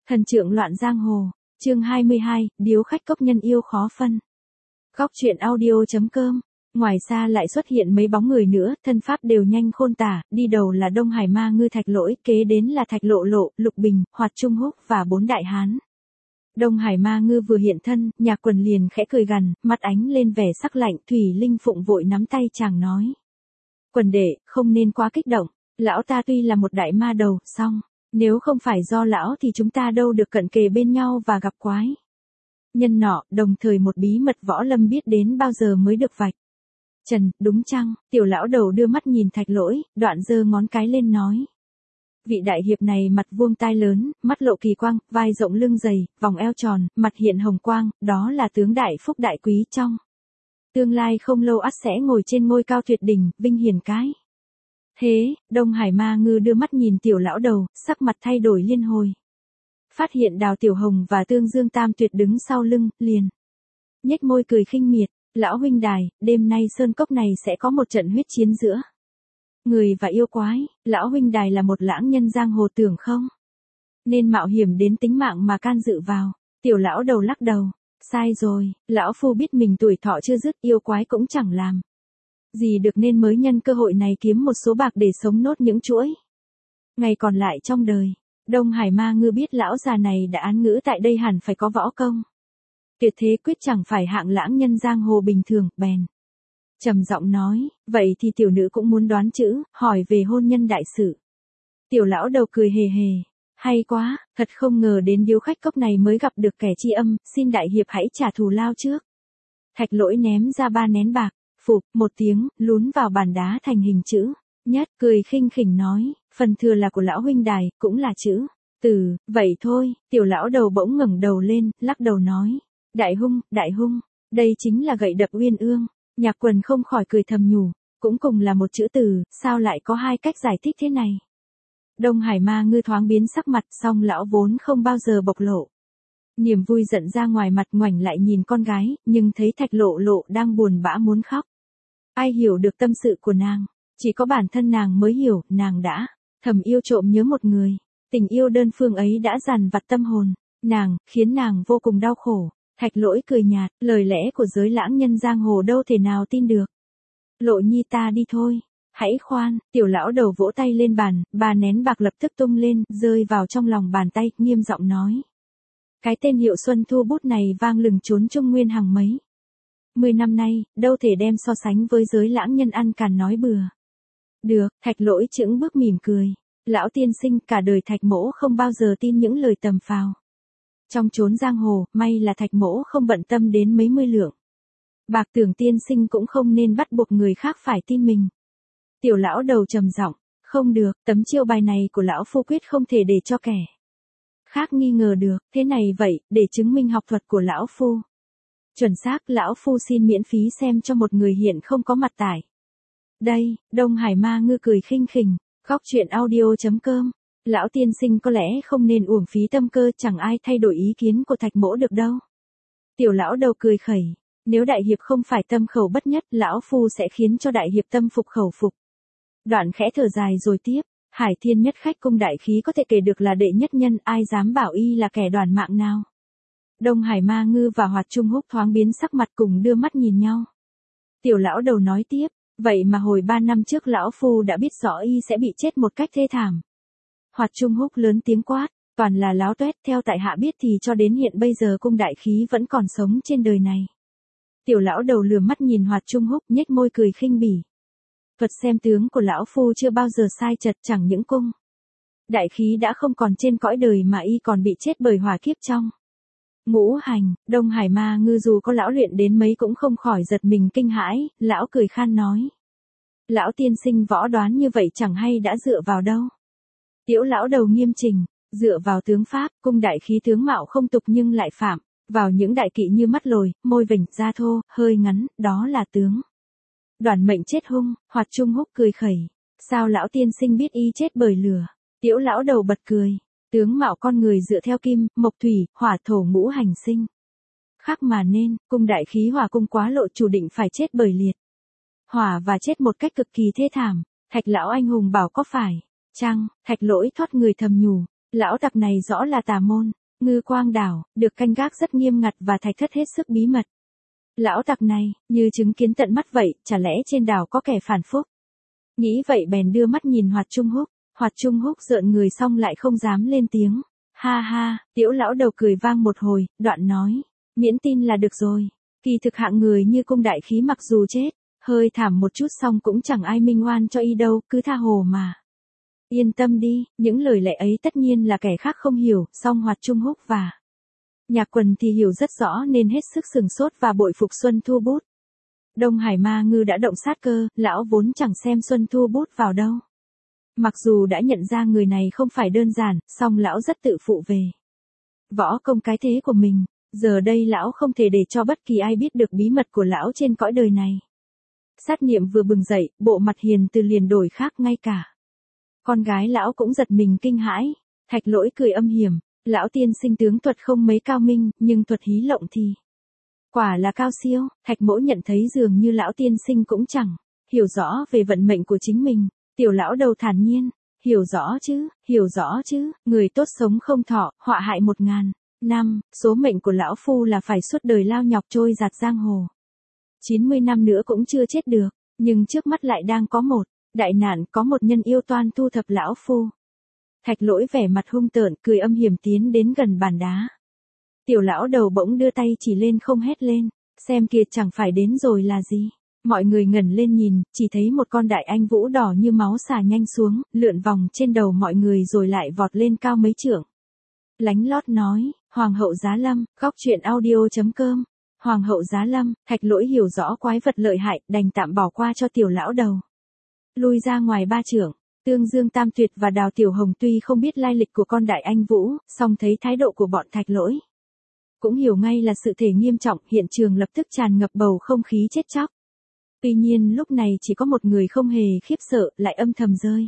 Thần trượng loạn giang hồ, chương 22, điếu khách cốc nhân yêu khó phân. Góc truyện audio.com. Ngoài xa lại xuất hiện mấy bóng người nữa, thân pháp đều nhanh khôn tả, đi đầu là Đông Hải Ma Ngư Thạch Lỗi, kế đến là Thạch Lộ Lộ, Lục Bình, Hoạt Trung Húc và 4 đại hán. Đông Hải Ma Ngư vừa hiện thân, Nhạc Quần liền khẽ cười gằn, mắt ánh lên vẻ sắc lạnh, Thủy Linh Phụng vội nắm tay chàng nói: "Quần đệ, không nên quá kích động, lão ta tuy là một đại ma đầu, song nếu không phải do lão thì chúng ta đâu được cận kề bên nhau và gặp quái. Nhân nọ, đồng thời một bí mật võ lâm biết đến bao giờ mới được vạch." "Trần, đúng chăng?" Tiểu lão đầu đưa mắt nhìn Thạch Lỗi, đoạn giơ ngón cái lên nói: "Vị đại hiệp này mặt vuông tai lớn, mắt lộ kỳ quang, vai rộng lưng dày, vòng eo tròn, mặt hiện hồng quang, đó là tướng đại phúc đại quý trong tương lai không lâu ắt sẽ ngồi trên ngôi cao tuyệt đỉnh, vinh hiển cái." Thế, Đông Hải Ma Ngư đưa mắt nhìn tiểu lão đầu, sắc mặt thay đổi liên hồi. Phát hiện Đào Tiểu Hồng và Tương Dương Tam Tuyệt đứng sau lưng, liền nhếch môi cười khinh miệt: "Lão huynh đài, đêm nay sơn cốc này sẽ có một trận huyết chiến giữa người và yêu quái, lão huynh đài là một lãng nhân giang hồ tưởng không nên mạo hiểm đến tính mạng mà can dự vào." Tiểu lão đầu lắc đầu: "Sai rồi, lão phu biết mình tuổi thọ chưa dứt, yêu quái cũng chẳng làm gì được nên mới nhân cơ hội này kiếm một số bạc để sống nốt những chuỗi ngày còn lại trong đời." Đông Hải Ma Ngư biết lão già này đã án ngữ tại đây hẳn phải có võ công tuyệt thế, quyết chẳng phải hạng lãng nhân giang hồ bình thường, bèn trầm giọng nói: "Vậy thì tiểu nữ cũng muốn đoán chữ, hỏi về hôn nhân đại sự." Tiểu lão đầu cười hề hề: "Hay quá, thật không ngờ đến điếu khách cốc này mới gặp được kẻ tri âm, xin đại hiệp hãy trả thù lao trước." Thạch Lỗi ném ra 3 nén bạc, phụp một tiếng, lún vào bàn đá thành hình chữ nhất, cười khinh khỉnh nói: "Phần thừa là của lão huynh đài, cũng là chữ từ, vậy thôi." Tiểu lão đầu bỗng ngẩng đầu lên, lắc đầu nói: đại hung, đây chính là gậy đập uyên ương." Nhạc Quần không khỏi cười thầm nhủ, cũng cùng là một chữ từ, sao lại có 2 cách giải thích thế này. Đông Hải Ma Ngư thoáng biến sắc mặt, song lão vốn không bao giờ bộc lộ niềm vui giận ra ngoài mặt, ngoảnh lại nhìn con gái, nhưng thấy Thạch Lộ Lộ đang buồn bã muốn khóc. Ai hiểu được tâm sự của nàng, chỉ có bản thân nàng mới hiểu, nàng đã thầm yêu trộm nhớ một người. Tình yêu đơn phương ấy đã dằn vặt tâm hồn nàng, khiến nàng vô cùng đau khổ. Thạch Lỗi cười nhạt: "Lời lẽ của giới lãng nhân giang hồ đâu thể nào tin được. Lộ nhi ta đi thôi." "Hãy khoan." Tiểu lão đầu vỗ tay lên bàn, 3 nén bạc lập tức tung lên, rơi vào trong lòng bàn tay, nghiêm giọng nói: "Cái tên Hiệu Xuân Thu bút này vang lừng trốn Trung Nguyên hàng mấy 10 năm nay, đâu thể đem so sánh với giới lãng nhân ăn càn nói bừa được." Thạch Lỗi chững bước mỉm cười: "Lão tiên sinh, cả đời Thạch mỗ không bao giờ tin những lời tầm phào. Trong chốn giang hồ, may là Thạch mỗ không bận tâm đến mấy mươi lượng bạc, tưởng tiên sinh cũng không nên bắt buộc người khác phải tin mình." Tiểu lão đầu trầm giọng: "Không được, tấm chiêu bài này của lão phu quyết không thể để cho kẻ khác nghi ngờ được. Thế này vậy, để chứng minh học thuật của lão phu chuẩn xác, lão phu xin miễn phí xem cho một người hiện không có mặt tại đây." Đông Hải Ma Ngư cười khinh khỉnh: "Góc truyện audio.com. Lão tiên sinh có lẽ không nên uổng phí tâm cơ, chẳng ai thay đổi ý kiến của Thạch mỗ được đâu." Tiểu lão đầu cười khẩy: "Nếu đại hiệp không phải tâm khẩu bất nhất, lão phu sẽ khiến cho đại hiệp tâm phục khẩu phục." Đoạn khẽ thở dài rồi tiếp: "Hải Thiên Nhất Khách cung đại khí có thể kể được là đệ nhất nhân, ai dám bảo y là kẻ đoản mạng nào." Đông Hải Ma Ngư và Hoạt Trung Húc thoáng biến sắc mặt, cùng đưa mắt nhìn nhau. Tiểu lão đầu nói tiếp: "Vậy mà hồi 3 năm trước lão phu đã biết rõ y sẽ bị chết một cách thê thảm." Hoạt Trung Húc lớn tiếng quát: "Toàn là láo tuét, theo tại hạ biết thì cho đến hiện bây giờ cung đại khí vẫn còn sống trên đời này." Tiểu lão đầu lườm mắt nhìn Hoạt Trung Húc, nhếch môi cười khinh bỉ: "Thuật xem tướng của lão phu chưa bao giờ sai chật, chẳng những cung đại khí đã không còn trên cõi đời mà y còn bị chết bởi hỏa kiếp trong ngũ hành." Đông Hải Ma Ngư dù có lão luyện đến mấy cũng không khỏi giật mình kinh hãi, lão cười khan nói: "Lão tiên sinh võ đoán như vậy chẳng hay đã dựa vào đâu?" Tiểu lão đầu nghiêm chỉnh: "Dựa vào tướng pháp, cung đại khí tướng mạo không tục nhưng lại phạm vào những đại kỵ như mắt lồi, môi vểnh, da thô, hơi ngắn, đó là tướng đoản mệnh chết hung." Hoạt Trung Húc cười khẩy: "Sao lão tiên sinh biết y chết bởi lửa?" Tiểu lão đầu bật cười: "Tướng mạo con người dựa theo kim, mộc thủy, hỏa thổ ngũ hành sinh khắc mà nên, cung đại khí hỏa cung quá lộ chủ định phải chết bởi liệt hỏa và chết một cách cực kỳ thê thảm. Thạch lão anh hùng bảo có phải chăng?" Thạch Lỗi thoát người thầm nhủ: Lão tặc này rõ là tà môn, Ngư Quang đảo, được canh gác rất nghiêm ngặt và thạch thất hết sức bí mật. Lão tặc này, như chứng kiến tận mắt vậy, chả lẽ trên đảo có kẻ phản phúc. Nghĩ vậy bèn đưa mắt nhìn Hoạt Trung Húc, Hoạt Trung Húc rợn người xong lại không dám lên tiếng. Ha ha, Tiểu lão đầu cười vang một hồi, đoạn nói, miễn tin là được rồi. Kỳ thực hạng người như cung đại khí mặc dù chết, hơi thảm một chút xong cũng chẳng ai minh oan cho y đâu, cứ tha hồ mà. Yên tâm đi, những lời lẽ ấy tất nhiên là kẻ khác không hiểu, song Hoạt Trung Húc và Nhạc Quần thì hiểu rất rõ nên hết sức sừng sốt và bội phục Xuân Thu Bút. Đông Hải Ma Ngư đã động sát cơ, lão vốn chẳng xem Xuân Thu Bút vào đâu. Mặc dù đã nhận ra người này không phải đơn giản, song lão rất tự phụ về võ công cái thế của mình, giờ đây lão không thể để cho bất kỳ ai biết được bí mật của lão trên cõi đời này. Sát niệm vừa bừng dậy, bộ mặt hiền từ liền đổi khác ngay cả. Con gái lão cũng giật mình kinh hãi, Thạch Lỗi cười âm hiểm, lão tiên sinh tướng thuật không mấy cao minh, nhưng thuật hí lộng thì quả là cao siêu. Thạch Mỗ nhận thấy dường như lão tiên sinh cũng chẳng hiểu rõ về vận mệnh của chính mình. Tiểu lão đầu thản nhiên, hiểu rõ chứ, người tốt sống không thọ, họa hại 1000 năm, số mệnh của lão phu là phải suốt đời lao nhọc trôi giạt giang hồ. 90 năm nữa cũng chưa chết được, nhưng trước mắt lại đang có một đại nạn, có một nhân yêu toan thu thập lão phu. Thạch Lỗi vẻ mặt hung tợn, cười âm hiểm tiến đến gần bàn đá. Tiểu lão đầu bỗng đưa tay chỉ lên không hét lên, xem kìa chẳng phải đến rồi là gì. Mọi người ngẩng lên nhìn, chỉ thấy một con đại anh vũ đỏ như máu xà nhanh xuống, lượn vòng trên đầu mọi người rồi lại vọt lên cao mấy trượng. Lánh lót nói, Hoàng hậu Giá Lâm, góc truyện audio.com. Hoàng hậu Giá Lâm, Thạch Lỗi hiểu rõ quái vật lợi hại, đành tạm bỏ qua cho tiểu lão đầu. Lui ra ngoài 3 trượng, Tương Dương Tam Tuyệt và Đào Tiểu Hồng tuy không biết lai lịch của con đại anh vũ, song thấy thái độ của bọn Thạch Lỗi cũng hiểu ngay là sự thể nghiêm trọng, hiện trường lập tức tràn ngập bầu không khí chết chóc. Tuy nhiên lúc này chỉ có một người không hề khiếp sợ, lại âm thầm rơi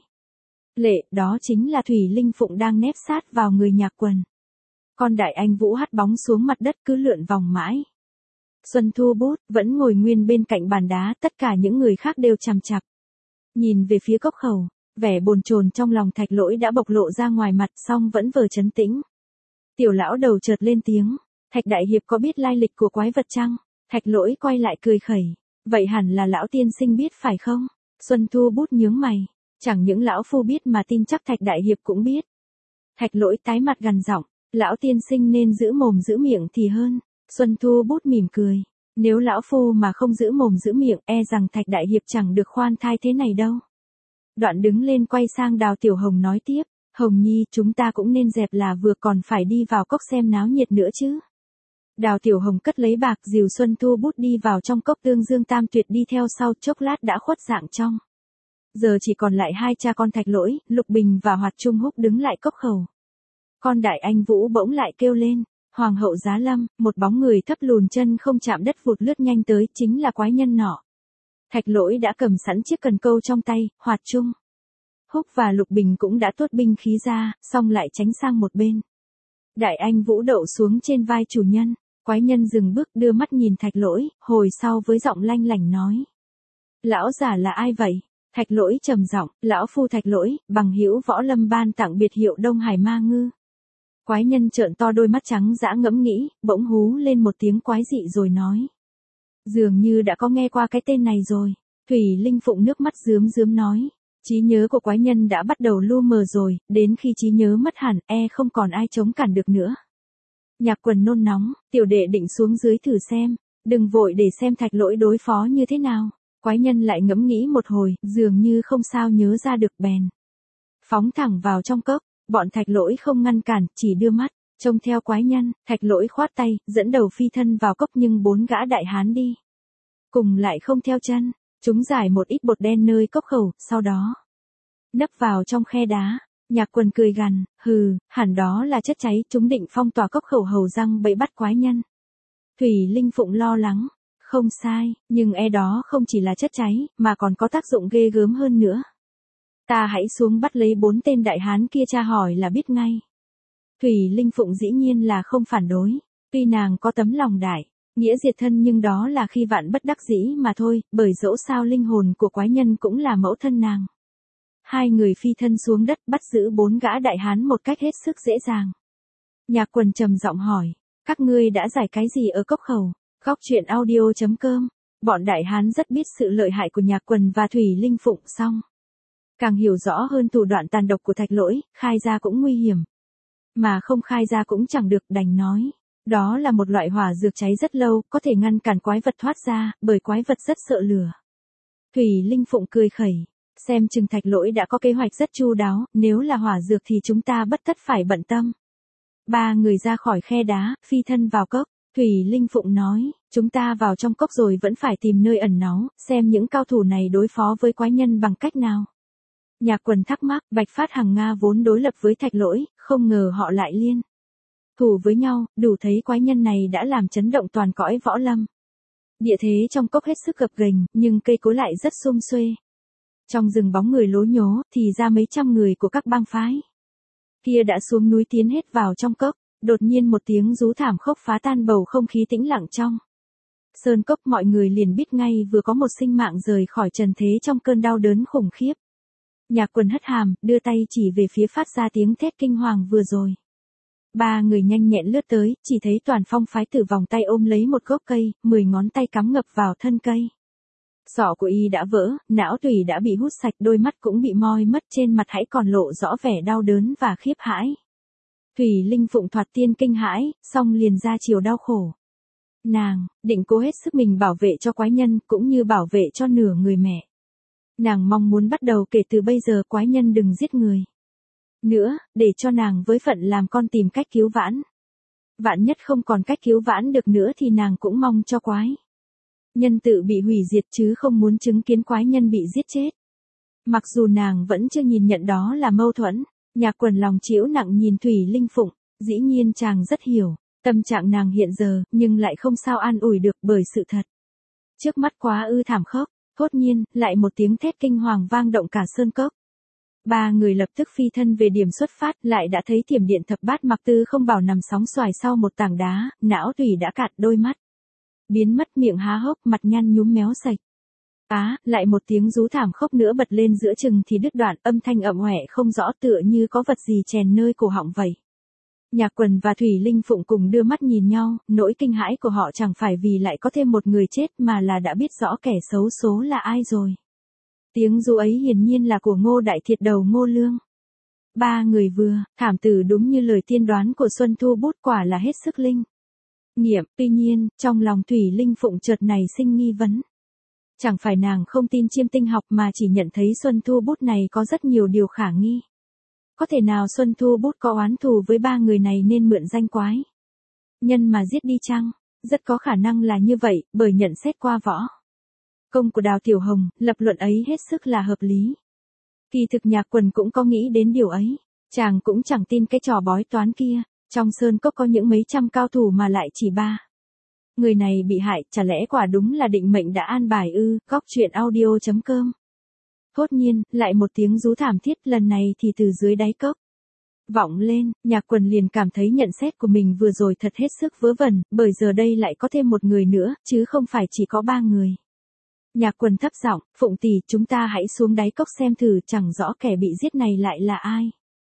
lệ, đó chính là Thủy Linh Phụng đang nép sát vào người Nhạc Quần. Con đại anh vũ hắt bóng xuống mặt đất cứ lượn vòng mãi. Xuân Thu Bút vẫn ngồi nguyên bên cạnh bàn đá, tất cả những người khác đều chằm chằm nhìn về phía cốc khẩu, vẻ bồn chồn trong lòng Thạch Lỗi đã bộc lộ ra ngoài mặt, song vẫn vờ trấn tĩnh. Tiểu lão đầu chợt lên tiếng, Thạch đại hiệp có biết lai lịch của quái vật chăng? Thạch Lỗi quay lại cười khẩy, vậy hẳn là lão tiên sinh biết phải không? Xuân Thu Bút nhướng mày, chẳng những lão phu biết mà tin chắc Thạch đại hiệp cũng biết. Thạch Lỗi tái mặt gằn giọng, lão tiên sinh nên giữ mồm giữ miệng thì hơn. Xuân Thu Bút mỉm cười, nếu lão phu mà không giữ mồm giữ miệng, e rằng Thạch đại hiệp chẳng được khoan thai thế này đâu. Đoạn đứng lên quay sang Đào Tiểu Hồng nói tiếp, Hồng Nhi, chúng ta cũng nên dẹp là vừa, còn phải đi vào cốc xem náo nhiệt nữa chứ. Đào Tiểu Hồng cất lấy bạc dìu Xuân Thu Bút đi vào trong cốc, Tương Dương Tam Tuyệt đi theo sau, chốc lát đã khuất dạng trong. Giờ chỉ còn lại hai cha con Thạch Lỗi, Lục Bình và Hoạt Trung Húc đứng lại cốc khẩu. Con đại anh vũ bỗng lại kêu lên, Hoàng hậu Giá Lâm, một bóng người thấp lùn chân không chạm đất vụt lướt nhanh tới, chính là quái nhân nọ. Thạch Lỗi đã cầm sẵn chiếc cần câu trong tay, Hoạt Trung Húc và Lục Bình cũng đã tuốt binh khí ra, xong lại tránh sang một bên. Đại anh vũ đậu xuống trên vai chủ nhân, quái nhân dừng bước đưa mắt nhìn Thạch Lỗi, hồi sau với giọng lanh lảnh nói. Lão giả là ai vậy? Thạch Lỗi trầm giọng, lão phu Thạch Lỗi, bằng hữu võ lâm ban tặng biệt hiệu Đông Hải Ma Ngư. Quái nhân trợn to đôi mắt trắng dã ngẫm nghĩ, bỗng hú lên một tiếng quái dị rồi nói. Dường như đã có nghe qua cái tên này rồi. Thủy Linh Phụng nước mắt rướm rướm nói. Trí nhớ của quái nhân đã bắt đầu lu mờ rồi, đến khi trí nhớ mất hẳn, e không còn ai chống cản được nữa. Nhạc Quần nôn nóng, tiểu đệ định xuống dưới thử xem, đừng vội để xem Thạch Lỗi đối phó như thế nào. Quái nhân lại ngẫm nghĩ một hồi, dường như không sao nhớ ra được bèn phóng thẳng vào trong cốc. Bọn Thạch Lỗi không ngăn cản, chỉ đưa mắt trông theo quái nhân. Thạch Lỗi khoát tay, dẫn đầu phi thân vào cốc, nhưng 4 gã đại hán đi cùng lại không theo chân. Chúng giải một ít bột đen nơi cốc khẩu, sau đó nấp vào trong khe đá. Nhạc Quần cười gằn, hừ, hẳn đó là chất cháy, chúng định phong tỏa cốc khẩu hầu răng bẫy bắt quái nhân. Thủy Linh Phụng lo lắng, không sai, nhưng e đó không chỉ là chất cháy, mà còn có tác dụng ghê gớm hơn nữa. Ta hãy xuống bắt lấy 4 tên đại hán kia, tra hỏi là biết ngay. Thủy Linh Phụng dĩ nhiên là không phản đối, tuy nàng có tấm lòng đại nghĩa diệt thân, nhưng đó là khi vạn bất đắc dĩ mà thôi, bởi dẫu sao linh hồn của quái nhân cũng là mẫu thân nàng. hai người phi thân xuống đất bắt giữ 4 gã đại hán một cách hết sức dễ dàng. Nhạc Quần trầm giọng hỏi, các ngươi đã giải cái gì ở cốc khẩu? Góc truyện audio.com. Bọn đại hán rất biết sự lợi hại của Nhạc Quần và Thủy Linh Phụng xong. Càng hiểu rõ hơn thủ đoạn tàn độc của Thạch Lỗi, khai ra cũng nguy hiểm. Mà không khai ra cũng chẳng được, đành nói. Đó là một loại hỏa dược cháy rất lâu, có thể ngăn cản quái vật thoát ra, bởi quái vật rất sợ lửa. Thủy Linh Phụng cười khẩy. Xem chừng Thạch Lỗi đã có kế hoạch rất chu đáo, nếu là hỏa dược thì chúng ta bất tất phải bận tâm. 3 người ra khỏi khe đá, phi thân vào cốc. Thủy Linh Phụng nói, chúng ta vào trong cốc rồi vẫn phải tìm nơi ẩn náu, xem những cao thủ này đối phó với quái nhân bằng cách nào. Nhạc Quần thắc mắc, Bạch Phát Hằng Nga vốn đối lập với Thạch Lỗi, không ngờ họ lại liên thủ với nhau, đủ thấy quái nhân này đã làm chấn động toàn cõi võ lâm. Địa thế trong cốc hết sức gập ghềnh, nhưng cây cối lại rất sum xuê. Trong rừng bóng người lố nhố, thì ra mấy trăm người của các bang phái kia đã xuống núi tiến hết vào trong cốc. Đột nhiên một tiếng rú thảm khốc phá tan bầu không khí tĩnh lặng trong sơn cốc, mọi người liền biết ngay vừa có một sinh mạng rời khỏi trần thế trong cơn đau đớn khủng khiếp. Nhạc Quần hất hàm, đưa tay chỉ về phía phát ra tiếng thét kinh hoàng vừa rồi. 3 người nhanh nhẹn lướt tới, chỉ thấy Toàn Phong phái tử vòng tay ôm lấy một gốc cây, 10 ngón tay cắm ngập vào thân cây. Sọ của y đã vỡ, não tủy đã bị hút sạch, đôi mắt cũng bị moi mất, trên mặt hãy còn lộ rõ vẻ đau đớn và khiếp hãi. Thủy Linh Phụng thoạt tiên kinh hãi, xong liền ra chiều đau khổ. Nàng định cố hết sức mình bảo vệ cho quái nhân, cũng như bảo vệ cho nửa người mẹ. Nàng mong muốn bắt đầu kể từ bây giờ quái nhân đừng giết người nữa, để cho nàng với phận làm con tìm cách cứu vãn. Vạn nhất không còn cách cứu vãn được nữa thì nàng cũng mong cho quái nhân tự bị hủy diệt, chứ không muốn chứng kiến quái nhân bị giết chết. Mặc dù nàng vẫn chưa nhìn nhận đó là mâu thuẫn, Nhạc Quần lòng chịu nặng nhìn Thủy Linh Phụng, dĩ nhiên chàng rất hiểu tâm trạng nàng hiện giờ, nhưng lại không sao an ủi được bởi sự thật trước mắt quá ư thảm khốc. Thốt nhiên, lại một tiếng thét kinh hoàng vang động cả sơn cốc. 3 người lập tức phi thân về điểm xuất phát, lại đã thấy Thiểm Điện Thập Bát Mặc Tư không bảo nằm sóng xoài sau một tảng đá, não tủy đã cạn, đôi mắt biến mất, miệng há hốc, mặt nhăn nhúm méo sạch. Lại một tiếng rú thảm khốc nữa bật lên giữa chừng thì đứt đoạn, âm thanh ậm ẻ không rõ, tựa như có vật gì chèn nơi cổ họng vậy. Nhạc Quần và Thủy Linh Phụng cùng đưa mắt nhìn nhau, nỗi kinh hãi của họ chẳng phải vì lại có thêm một người chết mà là đã biết rõ kẻ xấu số là ai rồi. Tiếng rú ấy hiển nhiên là của Ngô Đại Thiệt đầu Ngô Lương. 3 người vừa, thảm tử đúng như lời tiên đoán của Xuân Thu Bút, quả là hết sức linh nghiệm. Tuy nhiên, trong lòng Thủy Linh Phụng chợt nảy sinh nghi vấn. Chẳng phải nàng không tin chiêm tinh học mà chỉ nhận thấy Xuân Thu Bút này có rất nhiều điều khả nghi. Có thể nào Xuân Thu Bút có oán thù với 3 người này nên mượn danh quái nhân mà giết đi chăng? Rất có khả năng là như vậy, bởi nhận xét qua võ công của Đào Tiểu Hồng, lập luận ấy hết sức là hợp lý. Kỳ thực Nhạc Quần cũng có nghĩ đến điều ấy. Chàng cũng chẳng tin cái trò bói toán kia. Trong sơn cốc có những mấy trăm cao thủ mà lại chỉ 3 người này bị hại, chả lẽ quả đúng là định mệnh đã an bài ư? Góc truyện audio.com. Thốt nhiên, lại một tiếng rú thảm thiết, lần này thì từ dưới đáy cốc vọng lên. Nhạc Quần liền cảm thấy nhận xét của mình vừa rồi thật hết sức vớ vẩn, bởi giờ đây lại có thêm một người nữa, chứ không phải chỉ có 3 người. Nhạc Quần thấp giọng, Phụng tỷ, chúng ta hãy xuống đáy cốc xem thử, chẳng rõ kẻ bị giết này lại là ai.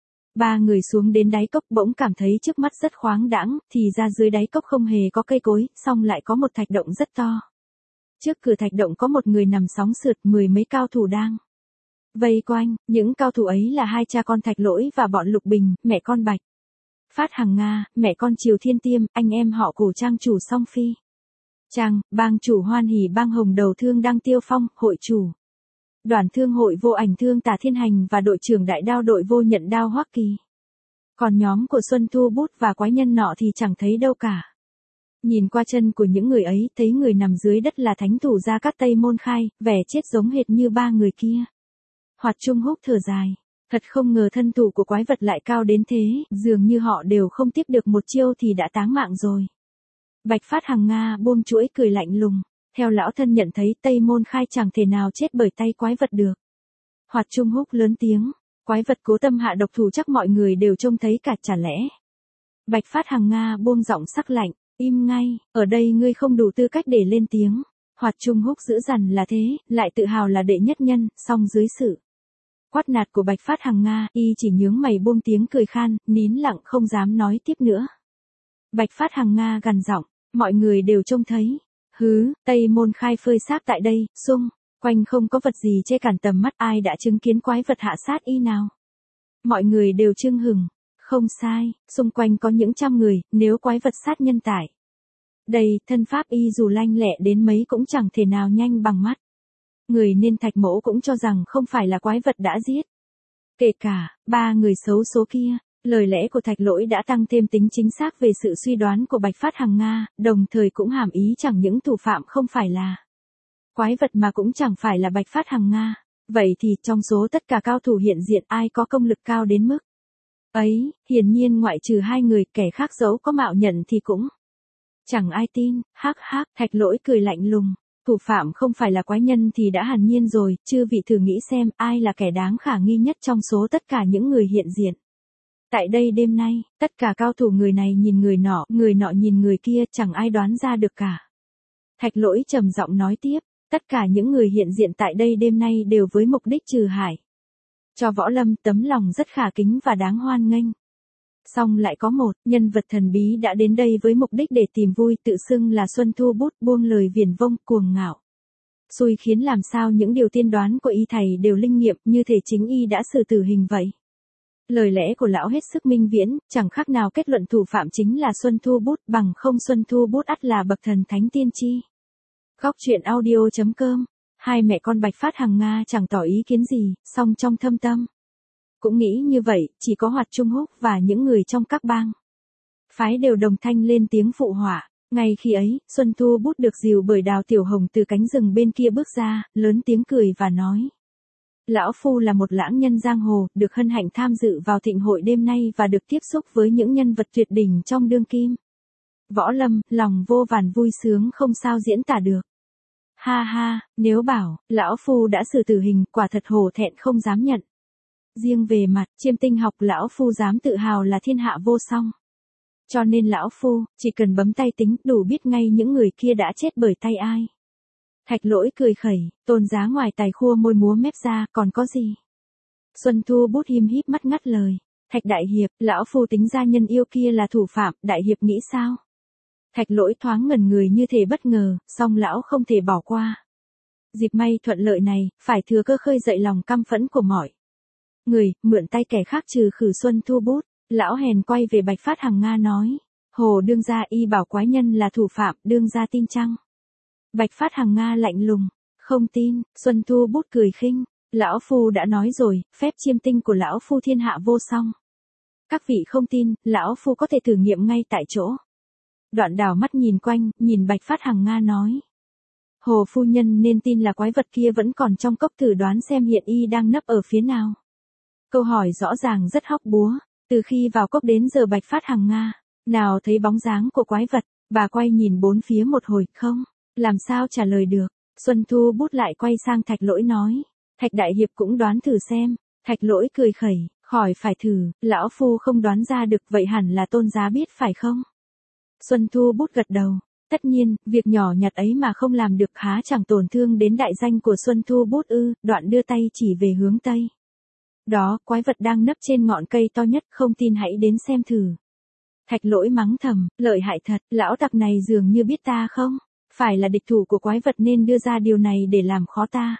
3 người xuống đến đáy cốc bỗng cảm thấy trước mắt rất khoáng đãng, thì ra dưới đáy cốc không hề có cây cối, song lại có một thạch động rất to. Trước cửa thạch động có một người nằm sóng sượt, 10 mấy cao thủ đang vây quanh. Những cao thủ ấy là 2 cha con Thạch Lỗi và bọn Lục Bình, mẹ con Bạch Phát Hằng Nga, mẹ con Triều Thiên Tiêm, anh em họ Cổ trang chủ Song Phi Trang, bang chủ Hoan Hỷ bang Hồng Đầu Thương Đăng Tiêu Phong, hội chủ Đoàn thương hội Vô Ảnh Thương Tả Thiên Hành và đội trưởng đại đao đội Vô Nhận Đao Hoắc Kỳ. Còn nhóm của Xuân Thu Bút và quái nhân nọ thì chẳng thấy đâu cả. Nhìn qua chân của những người ấy, thấy người nằm dưới đất là thánh thủ Gia Cát Tây Môn Khai, vẻ chết giống hệt như 3 người kia. Hoạt Trung Húc thở dài. Thật không ngờ thân thủ của quái vật lại cao đến thế, dường như họ đều không tiếp được một chiêu thì đã táng mạng rồi. Bạch Phát Hằng Nga buông chuỗi cười lạnh lùng. Theo lão thân nhận thấy Tây Môn Khai chẳng thể nào chết bởi tay quái vật được. Hoạt Trung Húc lớn tiếng. Quái vật cố tâm hạ độc thủ chắc mọi người đều trông thấy cả, chả lẽ. Bạch Phát Hằng Nga buông giọng sắc lạnh. Im ngay, ở đây ngươi không đủ tư cách để lên tiếng. Hoạt Trung Húc dữ dằn là thế, lại tự hào là đệ nhất nhân, song dưới sự Quát nạt của Bạch Phát Hằng Nga, y chỉ nhướng mày buông tiếng cười khan, nín lặng không dám nói tiếp nữa. Bạch Phát Hằng Nga gằn giọng, mọi người đều trông thấy. Hứ, Tây Môn Khai phơi xác tại đây, xung quanh không có vật gì che cản tầm mắt, ai đã chứng kiến quái vật hạ sát y nào. Mọi người đều chưng hừng. Không sai, xung quanh có những trăm người, nếu quái vật sát nhân tại đây, thân pháp y dù lanh lẹ đến mấy cũng chẳng thể nào nhanh bằng mắt. Người nên Thạch Mỗ cũng cho rằng không phải là quái vật đã giết. Kể cả, 3 người xấu số kia, lời lẽ của Thạch Lỗi đã tăng thêm tính chính xác về sự suy đoán của Bạch Phát Hằng Nga, đồng thời cũng hàm ý chẳng những thủ phạm không phải là quái vật mà cũng chẳng phải là Bạch Phát Hằng Nga. Vậy thì trong số tất cả cao thủ hiện diện ai có công lực cao đến mức ấy, hiển nhiên ngoại trừ 2 người, kẻ khác dẫu có mạo nhận thì cũng chẳng ai tin. Hắc hắc, Thạch Lỗi cười lạnh lùng. Thủ phạm không phải là quái nhân thì đã hẳn nhiên rồi, chư vị thử nghĩ xem ai là kẻ đáng khả nghi nhất trong số tất cả những người hiện diện. Tại đây đêm nay, tất cả cao thủ người này nhìn người nọ nhìn người kia, chẳng ai đoán ra được cả. Thạch Lỗi trầm giọng nói tiếp, tất cả những người hiện diện tại đây đêm nay đều với mục đích trừ hại cho Võ Lâm, tấm lòng rất khả kính và đáng hoan nghênh. Song lại có một nhân vật thần bí đã đến đây với mục đích để tìm vui, tự xưng là Xuân Thu Bút, buông lời viển vông, cuồng ngạo. Xui khiến làm sao những điều tiên đoán của y thầy đều linh nghiệm, như thể chính y đã xử tử hình vậy. Lời lẽ của lão hết sức minh viễn, chẳng khác nào kết luận thủ phạm chính là Xuân Thu Bút, bằng không Xuân Thu Bút ắt là bậc thần thánh tiên tri. Góc truyện audio.com. Hai mẹ con Bạch Phát Hằng Nga chẳng tỏ ý kiến gì, song trong thâm tâm cũng nghĩ như vậy, chỉ có Hoạt Trung Húc và những người trong các bang phái đều đồng thanh lên tiếng phụ họa. Ngay khi ấy, Xuân Thu Bút được dìu bởi Đào Tiểu Hồng từ cánh rừng bên kia bước ra, lớn tiếng cười và nói: Lão Phu là một lãng nhân giang hồ, được hân hạnh tham dự vào thịnh hội đêm nay và được tiếp xúc với những nhân vật tuyệt đỉnh trong đương kim Võ Lâm, lòng vô vàn vui sướng không sao diễn tả được. Ha ha, nếu bảo, Lão Phu đã xử tử hình, quả thật hổ thẹn không dám nhận. Riêng về mặt chiêm tinh học, Lão Phu dám tự hào là thiên hạ vô song. Cho nên Lão Phu, chỉ cần bấm tay tính, đủ biết ngay những người kia đã chết bởi tay ai. Thạch Lỗi cười khẩy, Tôn Giá ngoài tài khua môi múa mép ra, còn có gì? Xuân Thu Bút hím híp mắt ngắt lời. Thạch Đại Hiệp, Lão Phu tính ra nhân yêu kia là thủ phạm, Đại Hiệp nghĩ sao? Thạch Lỗi thoáng ngẩn người như thể bất ngờ, song lão không thể bỏ qua. Dịp may thuận lợi này, phải thừa cơ khơi dậy lòng căm phẫn của mọi người, mượn tay kẻ khác trừ khử Xuân Thu Bút. Lão hèn quay về Bạch Phát Hằng Nga nói: Hồ đương gia y bảo quái nhân là thủ phạm, đương gia tin chăng? Bạch Phát Hằng Nga lạnh lùng: Không tin. Xuân Thu Bút cười khinh: Lão Phu đã nói rồi, phép chiêm tinh của Lão Phu thiên hạ vô song. Các vị không tin, Lão Phu có thể thử nghiệm ngay tại chỗ. Đoạn đảo mắt nhìn quanh, nhìn Bạch Phát Hằng Nga nói: Hồ phu nhân nên tin là quái vật kia vẫn còn trong cốc, thử đoán xem hiện y đang nấp ở phía nào. Câu hỏi rõ ràng rất hóc búa. Từ khi vào cốc đến giờ Bạch Phát Hằng Nga nào thấy bóng dáng của quái vật. Bà quay nhìn bốn phía một hồi, không làm sao trả lời được. Xuân Thu Bút lại quay sang Thạch Lỗi nói: Thạch Đại Hiệp cũng đoán thử xem. Thạch Lỗi cười khẩy: Khỏi phải thử, Lão Phu không đoán ra được, vậy hẳn là Tôn Giá biết phải không? Xuân Thu Bút gật đầu. Tất nhiên, việc nhỏ nhặt ấy mà không làm được há chẳng tổn thương đến đại danh của Xuân Thu Bút ư. Đoạn đưa tay chỉ về hướng Tây. Đó, quái vật đang nấp trên ngọn cây to nhất, không tin hãy đến xem thử. Thạch Lỗi mắng thầm: Lợi hại thật, lão tặc này dường như biết ta không? Phải là địch thủ của quái vật nên đưa ra điều này để làm khó ta.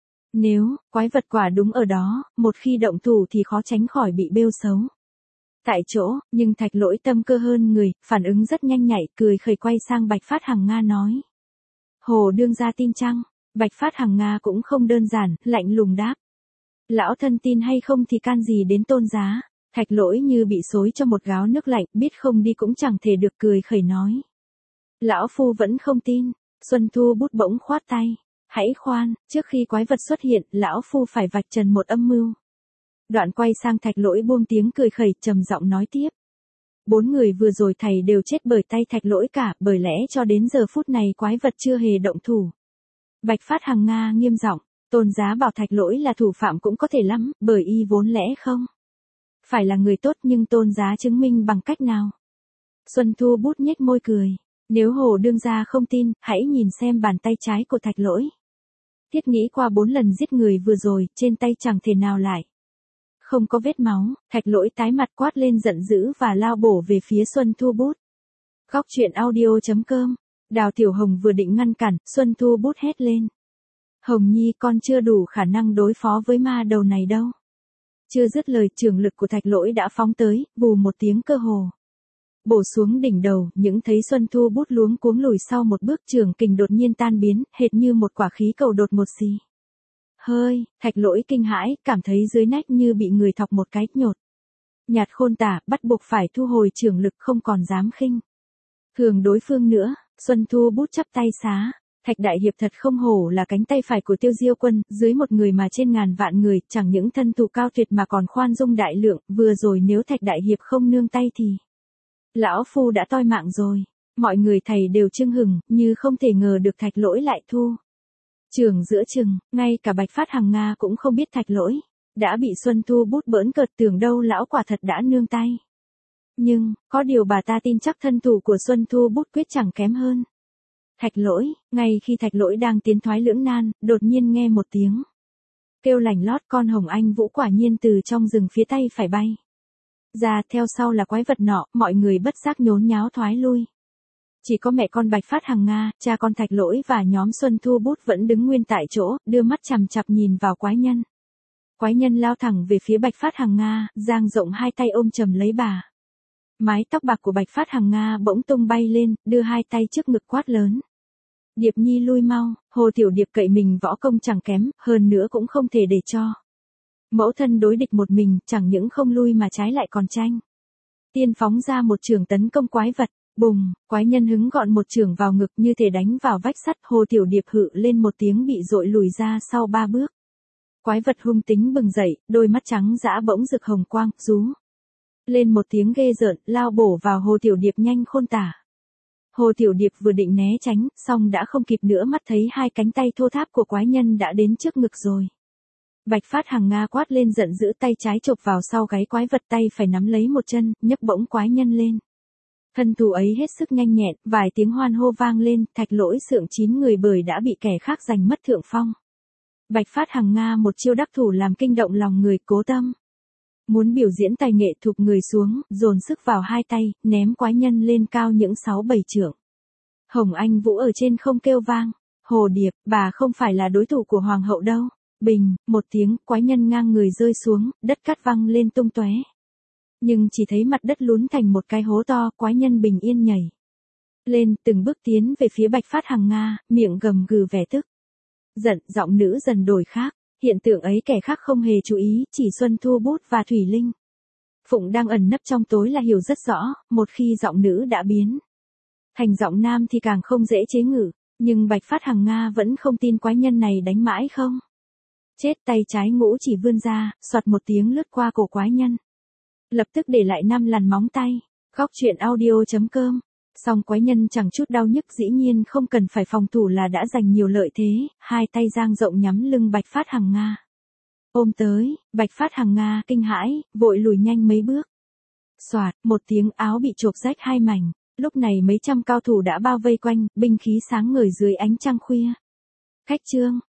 Nếu quái vật quả đúng ở đó, một khi động thủ thì khó tránh khỏi bị bêu xấu tại chỗ. Nhưng Thạch Lỗi tâm cơ hơn người, phản ứng rất nhanh nhạy, cười khẩy quay sang Bạch Phát Hằng Nga nói: Hồ đương gia tin chăng? Bạch Phát Hằng Nga cũng không đơn giản, lạnh lùng đáp: Lão thân tin hay không thì can gì đến Tôn Giá. Thạch Lỗi như bị xối cho một gáo nước lạnh, biết không đi cũng chẳng thể được, cười khẩy nói: Lão Phu vẫn không tin. Xuân Thu Bút bỗng khoát tay: Hãy khoan, trước khi quái vật xuất hiện, Lão Phu phải vạch trần một âm mưu. Đoạn quay sang Thạch Lỗi buông tiếng cười khẩy, trầm giọng nói tiếp: 4 người vừa rồi thầy đều chết bởi tay Thạch Lỗi cả, bởi lẽ cho đến giờ phút này quái vật chưa hề động thủ. Bạch Phát Hằng Nga nghiêm giọng: Tôn Giá bảo Thạch Lỗi là thủ phạm cũng có thể lắm, bởi y vốn lẽ không phải là người tốt, nhưng Tôn Giá chứng minh bằng cách nào? Xuân Thu Bút nhếch môi cười: Nếu Hồ đương gia không tin, hãy nhìn xem bàn tay trái của Thạch Lỗi. Thiết nghĩ qua 4 lần giết người vừa rồi, trên tay chẳng thể nào lại. Không có vết máu, Thạch Lỗi tái mặt quát lên giận dữ và lao bổ về phía Xuân Thu Bút. Góc truyện audio.com. Đào Tiểu Hồng vừa định ngăn cản, Xuân Thu Bút hét lên. Hồng Nhi, con chưa đủ khả năng đối phó với ma đầu này đâu. Chưa dứt lời, trường lực của Thạch Lỗi đã phóng tới, vù một tiếng cơ hồ. Bổ xuống đỉnh đầu, những thấy Xuân Thu Bút luống cuống lùi sau một bước, trường kình đột nhiên tan biến, hệt như một quả khí cầu đột ngột xì. Hơi, Thạch Lỗi kinh hãi, cảm thấy dưới nách như bị người thọc một cái nhột. Nhạt khôn tả, bắt buộc phải thu hồi trường lực, không còn dám khinh thường đối phương nữa. Xuân Thu Bút chắp tay xá. Thạch Đại Hiệp thật không hổ là cánh tay phải của Tiêu Diêu Quân, dưới một người mà trên ngàn vạn người, chẳng những thân thủ cao tuyệt mà còn khoan dung đại lượng, vừa rồi nếu Thạch Đại Hiệp không nương tay thì lão phu đã toi mạng rồi. Mọi người thầy đều chưng hừng, như không thể ngờ được Thạch Lỗi lại thu trường giữa chừng, ngay cả Bạch Phát Hằng Nga cũng không biết Thạch Lỗi đã bị Xuân Thu Bút bỡn cợt, tưởng đâu lão quả thật đã nương tay. Nhưng, có điều bà ta tin chắc thân thủ của Xuân Thu Bút quyết chẳng kém hơn Thạch Lỗi. Ngay khi Thạch Lỗi đang tiến thoái lưỡng nan, đột nhiên nghe một tiếng kêu lành lót, con Hồng Anh Vũ quả nhiên từ trong rừng phía tay phải bay ra, theo sau là quái vật nọ, mọi người bất giác nhốn nháo thoái lui. Chỉ có mẹ con Bạch Phát Hằng Nga, cha con Thạch Lỗi và nhóm Xuân Thu Bút vẫn đứng nguyên tại chỗ, đưa mắt chằm chằm nhìn vào quái nhân. Quái nhân lao thẳng về phía Bạch Phát Hằng Nga, dang rộng hai tay ôm chầm lấy bà. Mái tóc bạc của Bạch Phát Hằng Nga bỗng tung bay lên, đưa hai tay trước ngực quát lớn. Điệp Nhi lui mau. Hồ Tiểu Điệp cậy mình võ công chẳng kém, hơn nữa cũng không thể để cho mẫu thân đối địch một mình, chẳng những không lui mà trái lại còn tranh tiên phóng ra một chưởng tấn công quái vật. Bùng, quái nhân hứng gọn một chưởng vào ngực như thể đánh vào vách sắt. Hồ Tiểu Điệp hự lên một tiếng bị dội lùi ra sau 3 bước. Quái vật hung tính bừng dậy, đôi mắt trắng dã bỗng rực hồng quang, rú lên một tiếng ghê rợn, lao bổ vào Hồ Tiểu Điệp nhanh khôn tả. Hồ Tiểu Điệp vừa định né tránh, song đã không kịp nữa, mắt thấy hai cánh tay thô tháp của quái nhân đã đến trước ngực rồi. Bạch Phát Hằng Nga quát lên giận dữ, tay trái chộp vào sau gáy quái vật, tay phải nắm lấy một chân, nhấc bổng quái nhân lên. Thân thủ ấy hết sức nhanh nhẹn, vài tiếng hoan hô vang lên, Thạch Lỗi sượng 9 người bởi đã bị kẻ khác giành mất thượng phong. Bạch Phát Hằng Nga một chiêu đắc thủ làm kinh động lòng người, cố tâm muốn biểu diễn tài nghệ, thụp người xuống, dồn sức vào hai tay, ném quái nhân lên cao những 6-7 trượng. Hồng Anh Vũ ở trên không kêu vang. Hồ Điệp, bà không phải là đối thủ của Hoàng hậu đâu. Bình, một tiếng, quái nhân ngang người rơi xuống, đất cát văng lên tung tóe. Nhưng chỉ thấy mặt đất lún thành một cái hố to, quái nhân bình yên nhảy lên, từng bước tiến về phía Bạch Phát Hằng Nga, miệng gầm gừ vẻ tức giận, giọng nữ dần đổi khác. Hiện tượng ấy kẻ khác không hề chú ý, chỉ Xuân Thu Bút và Thủy Linh Phụng đang ẩn nấp trong tối là hiểu rất rõ, một khi giọng nữ đã biến thành giọng nam thì càng không dễ chế ngự. Nhưng Bạch Phát Hằng Nga vẫn không tin quái nhân này đánh mãi không chết, tay trái ngũ chỉ vươn ra, xoạt một tiếng lướt qua cổ quái nhân, lập tức để lại 5 lằn móng tay. Góc truyện audio.com. Song quái nhân chẳng chút đau nhức, dĩ nhiên không cần phải phòng thủ là đã giành nhiều lợi thế, hai tay dang rộng nhắm lưng Bạch Phát Hằng Nga. Ôm tới, Bạch Phát Hằng Nga kinh hãi, vội lùi nhanh mấy bước. Xoạt, một tiếng, áo bị chộp rách hai mảnh. Lúc này mấy trăm cao thủ đã bao vây quanh, binh khí sáng ngời dưới ánh trăng khuya. Khách Trương,